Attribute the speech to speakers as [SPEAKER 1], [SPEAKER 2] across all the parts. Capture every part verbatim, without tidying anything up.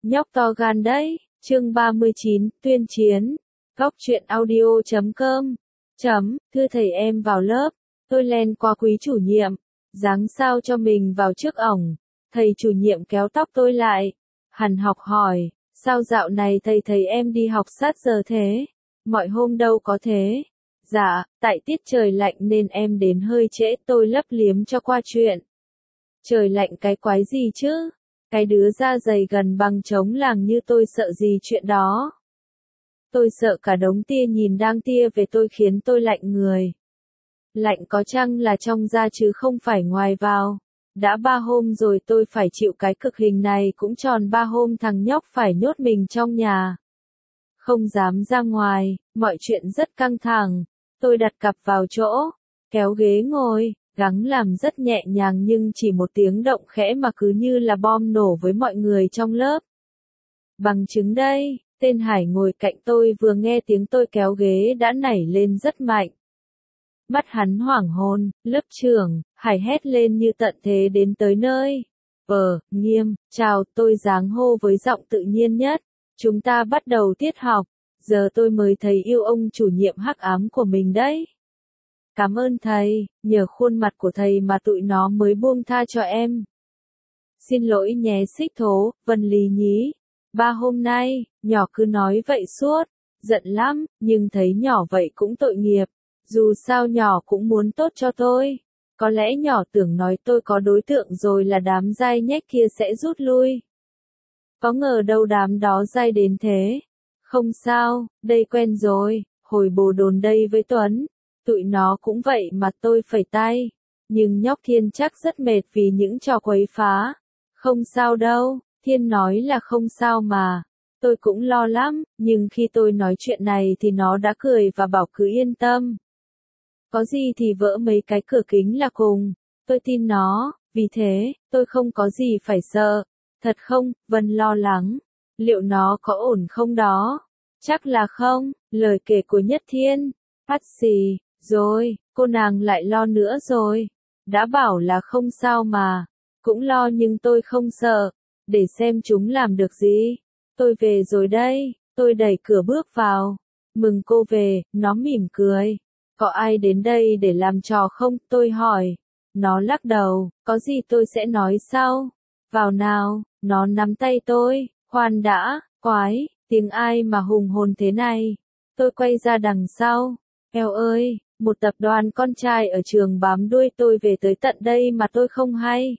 [SPEAKER 1] Nhóc to gan đấy, chương ba mươi chín, tuyên chiến. Góc truyện audio chấm com. Chấm, thưa thầy em vào lớp. Tôi len qua quý chủ nhiệm. Dáng sao cho mình vào trước ổng. Thầy chủ nhiệm kéo tóc tôi lại. Hằn học hỏi, sao dạo này thầy thầy em đi học sát giờ thế? Mọi hôm đâu có thế. Dạ, tại tiết trời lạnh nên em đến hơi trễ, tôi lấp liếm cho qua chuyện. Trời lạnh cái quái gì chứ? Cái đứa da dày gần bằng trống làng như tôi sợ gì chuyện đó. Tôi sợ cả đống tia nhìn đang tia về tôi khiến tôi lạnh người. Lạnh có chăng là trong da chứ không phải ngoài vào. Đã ba hôm rồi tôi phải chịu cái cực hình này, cũng tròn ba hôm thằng nhóc phải nhốt mình trong nhà. Không dám ra ngoài, mọi chuyện rất căng thẳng. Tôi đặt cặp vào chỗ, kéo ghế ngồi, gắng làm rất nhẹ nhàng nhưng chỉ một tiếng động khẽ mà cứ như là bom nổ với mọi người trong lớp. Bằng chứng đây, tên Hải ngồi cạnh tôi vừa nghe tiếng tôi kéo ghế đã nảy lên rất mạnh. Mắt hắn hoảng hồn, lớp trưởng, Hải hét lên như tận thế đến tới nơi. Ờ, Nghiêm, chào, tôi giáng hô với giọng tự nhiên nhất. Chúng ta bắt đầu tiết học, giờ tôi mới thấy yêu ông chủ nhiệm hắc ám của mình đấy. Cảm ơn thầy, nhờ khuôn mặt của thầy mà tụi nó mới buông tha cho em. Xin lỗi nhé xích thố, Vân Lý nhí. Ba hôm nay, nhỏ cứ nói vậy suốt, giận lắm, nhưng thấy nhỏ vậy cũng tội nghiệp. Dù sao nhỏ cũng muốn tốt cho tôi. Có lẽ nhỏ tưởng nói tôi có đối tượng rồi là đám dai nhách kia sẽ rút lui. Có ngờ đâu đám đó dai đến thế. Không sao, đây quen rồi, hồi bồ đồn đây với Tuấn. Tụi nó cũng vậy mà tôi phẩy tay. Nhưng nhóc Thiên chắc rất mệt vì những trò quấy phá. Không sao đâu, Thiên nói là không sao mà. Tôi cũng lo lắm, nhưng khi tôi nói chuyện này thì nó đã cười và bảo cứ yên tâm. Có gì thì vỡ mấy cái cửa kính là cùng. Tôi tin nó, vì thế, tôi không có gì phải sợ. Thật không, Vân lo lắng. Liệu nó có ổn không đó? Chắc là không, lời kể của Nhất Thiên. Phát xì, rồi, cô nàng lại lo nữa rồi. Đã bảo là không sao mà. Cũng lo nhưng tôi không sợ. Để xem chúng làm được gì. Tôi về rồi đây, tôi đẩy cửa bước vào. Mừng cô về, nó mỉm cười. Có ai đến đây để làm trò không? Tôi hỏi. Nó lắc đầu, có gì tôi sẽ nói sau. Vào nào, nó nắm tay tôi. Khoan đã, quái, tiếng ai mà hùng hồn thế này. Tôi quay ra đằng sau. Eo ơi, một tập đoàn con trai ở trường bám đuôi tôi về tới tận đây mà tôi không hay.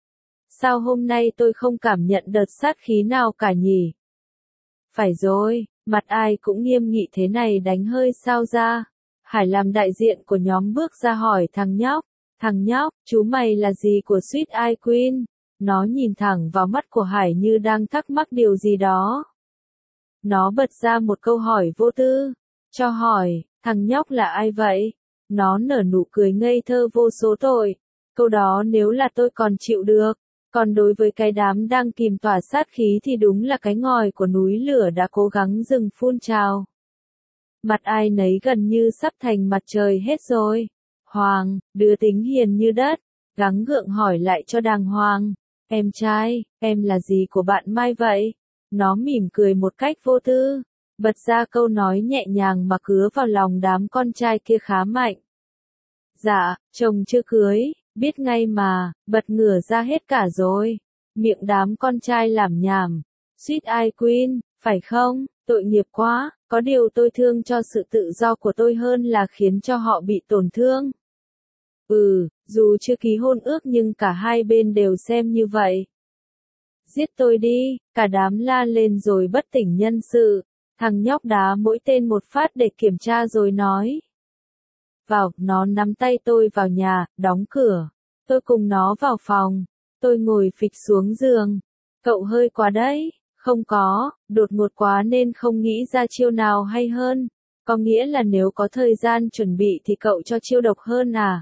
[SPEAKER 1] Sao hôm nay tôi không cảm nhận đợt sát khí nào cả nhỉ? Phải rồi, mặt ai cũng nghiêm nghị thế này đánh hơi sao ra. Hải làm đại diện của nhóm bước ra hỏi thằng nhóc. Thằng nhóc, chú mày là gì của Sweet Eye Queen? Nó nhìn thẳng vào mắt của Hải như đang thắc mắc điều gì đó. Nó bật ra một câu hỏi vô tư. Cho hỏi, thằng nhóc là ai vậy? Nó nở nụ cười ngây thơ vô số tội. Câu đó nếu là tôi còn chịu được. Còn đối với cái đám đang kìm tỏa sát khí thì đúng là cái ngòi của núi lửa đã cố gắng dừng phun trào. Mặt ai nấy gần như sắp thành mặt trời hết rồi. Hoàng, đứa tính hiền như đất, gắng gượng hỏi lại cho đàng hoàng. Em trai, em là gì của bạn Mai vậy? Nó mỉm cười một cách vô tư, bật ra câu nói nhẹ nhàng mà cứa vào lòng đám con trai kia khá mạnh. Dạ, chồng chưa cưới, biết ngay mà, bật ngửa ra hết cả rồi. Miệng đám con trai làm nhảm. Sweet Eye Queen, phải không? Tội nghiệp quá, có điều tôi thương cho sự tự do của tôi hơn là khiến cho họ bị tổn thương. Ừ, dù chưa ký hôn ước nhưng cả hai bên đều xem như vậy. Giết tôi đi, cả đám la lên rồi bất tỉnh nhân sự. Thằng nhóc đá mỗi tên một phát để kiểm tra rồi nói. Vào, nó nắm tay tôi vào nhà, đóng cửa. Tôi cùng nó vào phòng. Tôi ngồi phịch xuống giường. Cậu hơi quá đấy. Không có, đột ngột quá nên không nghĩ ra chiêu nào hay hơn. Có nghĩa là nếu có thời gian chuẩn bị thì cậu cho chiêu độc hơn à?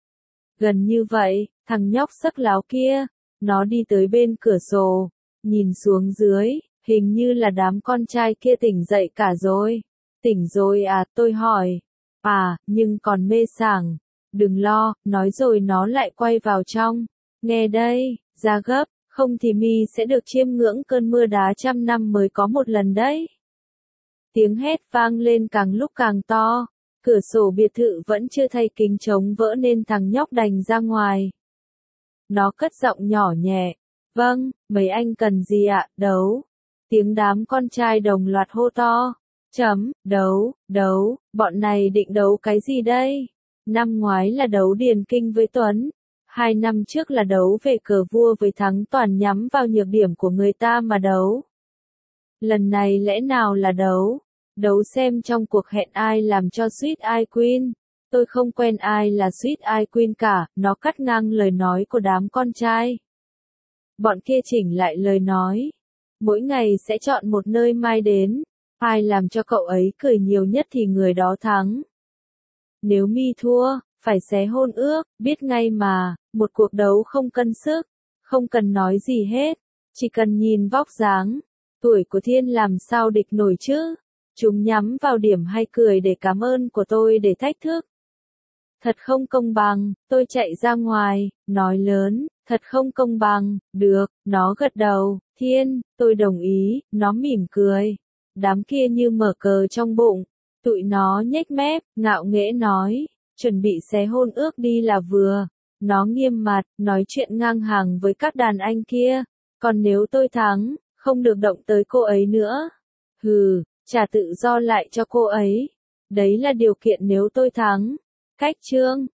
[SPEAKER 1] Gần như vậy, thằng nhóc sắc láo kia, nó đi tới bên cửa sổ, nhìn xuống dưới, hình như là đám con trai kia tỉnh dậy cả rồi. Tỉnh rồi à, tôi hỏi. À, nhưng còn mê sảng. Đừng lo, nói rồi nó lại quay vào trong. Nghe đây, ra gấp, Không thì mi sẽ được chiêm ngưỡng cơn mưa đá trăm năm mới có một lần đấy. Tiếng hét vang lên càng lúc càng to. Cửa sổ biệt thự vẫn chưa thay kính chống vỡ nên thằng nhóc đành ra ngoài. Nó cất giọng nhỏ nhẹ. Vâng, mấy anh cần gì ạ, đấu. Tiếng đám con trai đồng loạt hô to. Chấm, đấu, đấu, bọn này định đấu cái gì đây? Năm ngoái là đấu Điền Kinh với Tuấn. Hai năm trước là đấu về cờ vua với Thắng toàn nhắm vào nhược điểm của người ta mà đấu. Lần này lẽ nào là đấu? Đấu xem trong cuộc hẹn ai làm cho Sweet Eye Queen. Tôi không quen ai là Sweet Eye Queen cả, nó cắt ngang lời nói của đám con trai. Bọn kia chỉnh lại lời nói. Mỗi ngày sẽ chọn một nơi mai đến. Ai làm cho cậu ấy cười nhiều nhất thì người đó thắng. Nếu mi thua, phải xé hôn ước, biết ngay mà, một cuộc đấu không cân sức, không cần nói gì hết, chỉ cần nhìn vóc dáng, tuổi của Thiên làm sao địch nổi chứ. Chúng nhắm vào điểm hay cười để cảm ơn của tôi để thách thức. Thật không công bằng, tôi chạy ra ngoài, nói lớn, thật không công bằng, được, nó gật đầu, Thiên, tôi đồng ý, nó mỉm cười. Đám kia như mở cờ trong bụng, tụi nó nhếch mép, ngạo nghễ nói, chuẩn bị xé hôn ước đi là vừa. Nó nghiêm mặt, nói chuyện ngang hàng với các đàn anh kia, còn nếu tôi thắng, không được động tới cô ấy nữa. Hừ, trả tự do lại cho cô ấy. Đấy là điều kiện nếu tôi thắng. Cách chương